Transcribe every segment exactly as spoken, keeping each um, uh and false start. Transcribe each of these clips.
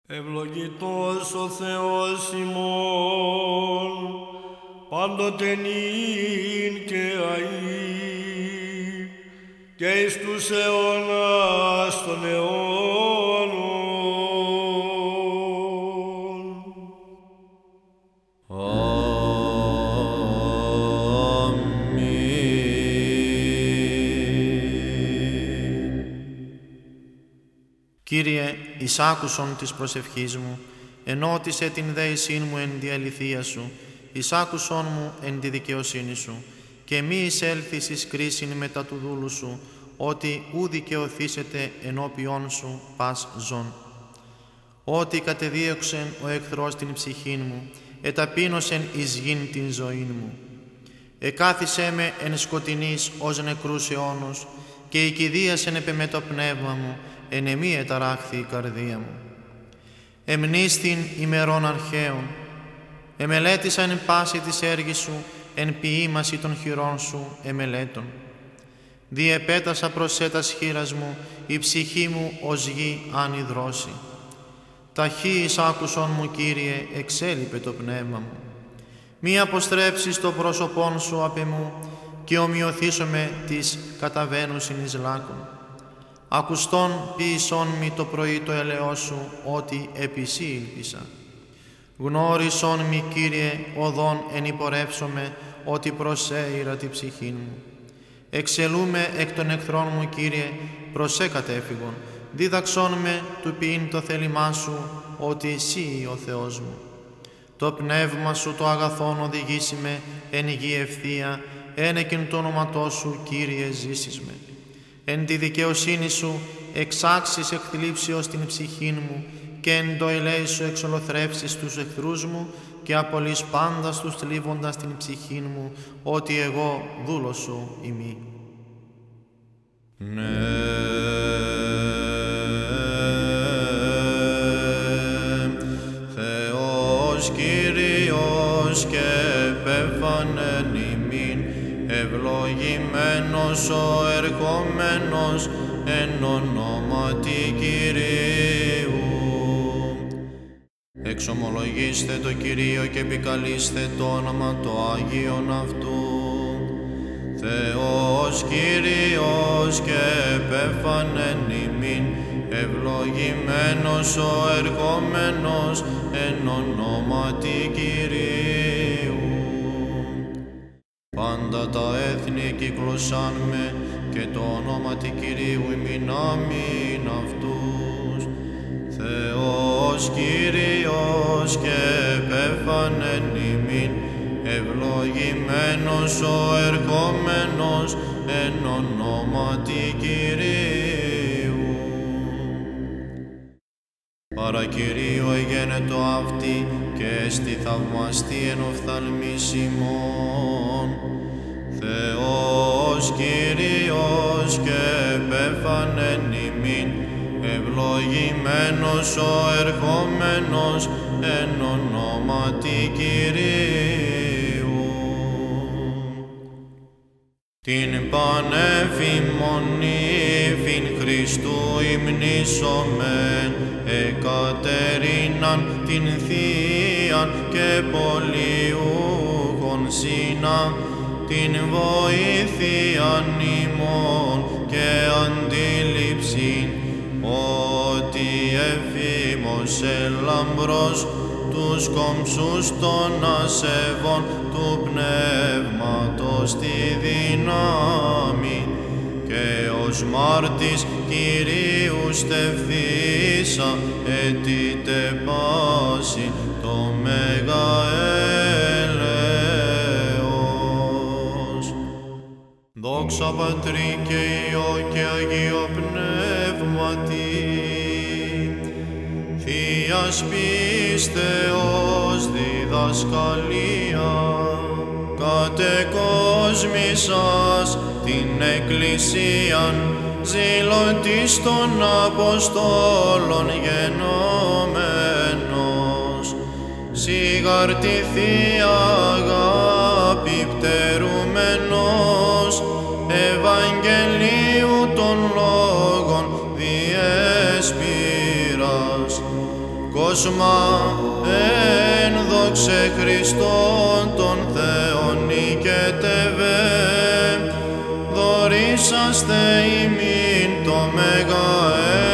Ευλογητός ο Θεός ημών, πάντοτε νυν και αΐ, και εις τους αιώνας των αιώνων. Κύριε, εις άκουσον της προσευχής μου, ενώτισε την δέησήν μου εν τη αληθεία σου, εις άκουσον μου εν τη δικαιοσύνη σου, και μη εισέλθεις εις κρίσιν μετά του δούλου σου, ότι ου δικαιωθήσετε ενώπιόν σου πας ζών. Ότι κατεδίωξεν ο εχθρός την ψυχήν μου, εταπείνωσεν εις γην την ζωήν μου. Εκάθισέ με εν σκοτεινής ως νεκρούς αιώνους, και οικηδίασεν επ' εμέ το πνεύμα μου, εν εμή εταράχθη η καρδία μου. Εμνίστην ημερών αρχαίων, εμελέτησα εν πάση της έργης σου, εν ποιήμαση των χειρών σου εμελέτων. Διεπέτασα προς έτας χείρας μου, η ψυχή μου ως γη αν υδρώσει. Ταχύ εις άκουσον μου, Κύριε, εξέλιπε το πνεύμα μου. Μη αποστρέψεις το πρόσωπόν σου απ' εμού, και ομοιωθήσομαι της καταβαίνουσιν εις λάκων. Ακουστών ποιησόν μη το πρωί το ελαιός σου, ότι επί σύ ήλπισα. Γνώρισόν μη, Κύριε, οδόν ενυπορεύσομαι, ότι προσέειρα τη ψυχήν μου. Εξελούμε εκ των εχθρών μου, Κύριε, προσέ κατέφυγον. Δίδαξόν με του ποιήν το θέλημά σου, ότι εσύ ο Θεός μου. Το πνεύμα σου το αγαθόν οδηγήσει με εν γη ευθεία, ένεκεν το όνοματό σου, Κύριε, ζήσεις με. Εν τη δικαιοσύνη σου εξάξεις εκθλίψεως την ψυχήν μου, και εν το ελέη σου εξολοθρεύσεις τους εχθρούς μου, και απολύς πάντα τους θλίβοντας την ψυχήν μου, ότι εγώ δούλος σου ημί. Ναι, Θεός Κύριος και επέφανεν ημίν, ευλογημένος ο ερχόμενος εν ονόματι Κυρίου. Εξομολογήστε το Κυρίο και επικαλείστε το όνομα το Άγιον αυτού. Θεός Κύριος και επέφανεν ημίν, ευλογημένος ο ερχόμενος εν ονόματι Κυρίου. Πάντα τα έθνη κύκλωσαν με, και το ονόματι Κυρίου ημίν αμήν αυτούς. Θεός Κύριος και επέφανεν ημίν, ευλογημένος ο ερχόμενος εν ονόματι Κυρίου. Παρά Κυρίου εγένετο αυτή, και εστι θαυμαστή εν οφθαλμής ημών. Θεός Κύριος και επέφανεν ημίν, ευλογημένος ο ερχόμενος εν ονόματι Κυρίου. Την πανέφημον ύφην Χριστού υμνήσομεν, εκατερίναν την Θείαν και πολιούχον σύνα, την βοήθειαν ημών και αντίληψην, ότι εφήμωσε λαμπρός τους κομψούς των ασεβών του πνεύματος τη δύναμη, και ως μάρτης Κυρίου στεφθήσα αιτήτε πάση το μέγα έλεος. Δόξα Πατρί και Υιό και Αγίο Πνεύματι, Θείας πίστεως διδασκαλία, κατεκόσμησας την Εκκλησίαν, ζηλωτής των Αποστόλων γενόμενος, σιγάρ τη Θεία αγάπη πτερούμενος, Ευαγγελίου των λόγων διέσπηρας, Κόσμα εν δόξε Χριστόν τον Θεόν νικετεύε, δωρήσαστε ημίν το μέγα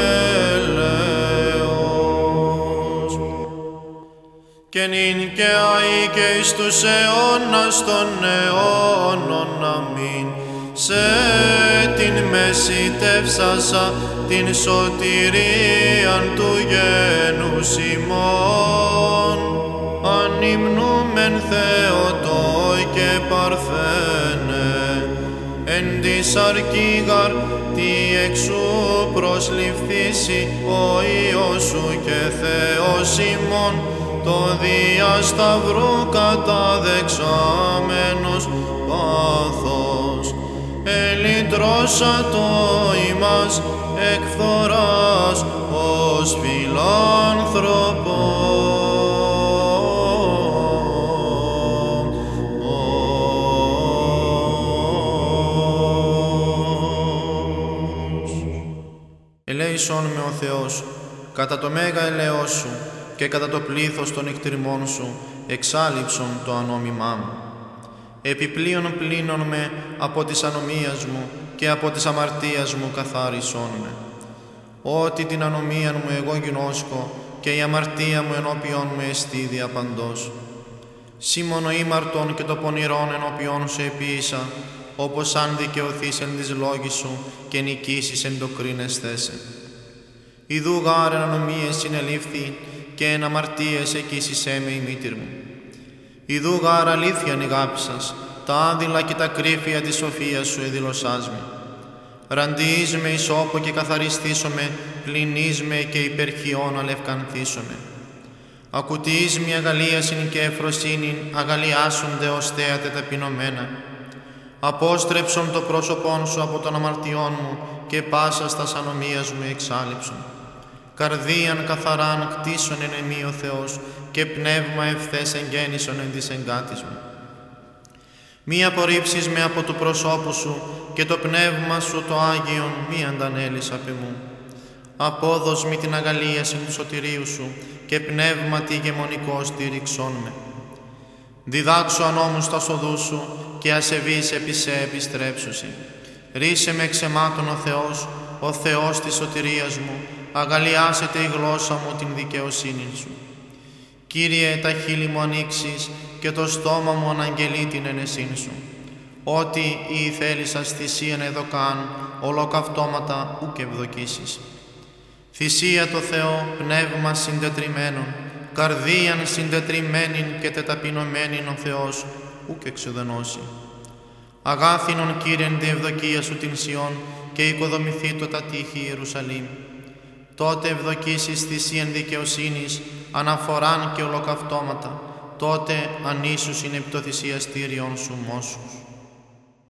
έλεος. Και νυν και αεί και εις τους αιώνας των αιώνων, αμήν. Σε την μεσητεύσασα την σωτηρίαν του γένους ημών, ανυμνούμεν Θεοτόη και Παρθένε, εν της αρκήγαρ τι εξού προσληφθήσει ο Υιός σου και Θεός ημών, το δια σταυρού καταδεξάμενος πάθος, ελυτρώσατο ημάς εκ φθοράς ως φιλάνθρωπος. Ελέησόν με ο Θεός, κατά το μέγα ελαιός σου και κατά το πλήθος των εκτριμών σου, εξάλειψον το ανόμημά μου. Επιπλέον πλύνον με από της ανομίας μου και από της αμαρτίας μου καθάρισόν με. Ότι την ανομία μου εγώ γινώσκω και η αμαρτία μου ενώπιον μου εστί διαπαντός. Σήμωνο ήμαρτον και το πονηρόν ενώπιον σου επίησα, όπως αν δικαιωθείς εν της λόγης σου και νικήσεις εν το κρίνεσθέσαι. Ιδού γάρ εν ανομίες συνελήφθη και εν αμαρτίες εκείσισέ με η μήτηρ μου. Ιδού γάρ αλήθειαν ηγάπησας, τα άδειλα και τα κρύφια της σοφίας σου εδηλωσάς με. Ραντιείς με ισόπο και καθαριστήσομαι, πλυνείς με και υπερχιών αλευκανθήσομαι. Ακουτείς με αγαλίασιν και ευφροσύνην, αγαλιάσονται ως θέατε ταπεινωμένα. Απόστρεψον το πρόσωπόν σου από των αμαρτιών μου και πάσα στας ανομίας μου εξάλειψον. Καρδίαν καθαράν κτίσον εν εμεί ο Θεός και πνεύμα ευθές εγγέννησον εν της εγκάτης μου. Μη απορρίψεις με από του προσώπου σου και το πνεύμα σου το Άγιον μη αντανέλεις απ' εμού. Απόδος μη την αγαλίαση του σωτηρίου σου και πνεύμα τη ηγεμονικό στήριξόν με. Διδάξω ανώμους τα σοδούς σου και ασεβείς επί σε επιστρέψουσι. Ρίσε με εξαιμάτων ο Θεός, ο Θεός της σωτηρίας μου, αγαλιάσετε η γλώσσα μου την δικαιοσύνη σου. Κύριε, τα χείλη μου ανοίξεις και το στόμα μου αναγγελεί την ενεσύν σου. Ότι η θέλησας θυσίαν εδωκάν, ολοκαυτώματα ουκ ευδοκίσεις. Θυσία το Θεό, πνεύμα συντετριμένον, καρδίαν συντετριμένην και τεταπεινωμένην ο Θεός ουκ εξουδενώσει. Αγάθινον Κύριεν τη ευδοκία σου την Σιών και οικοδομηθεί το τα τείχη Ιερουσαλήμ. Τότε ευδοκίσεις θυσίαν δικαιοσύνης, αναφοράν και ολοκαυτώματα, τότε ανίσους είναι επί το θυσιαστήριον σου μόσους.